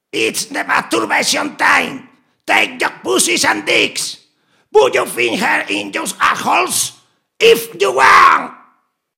It's the masturbation time. Take your pussies and dicks. Put your finger in your assholes if you want.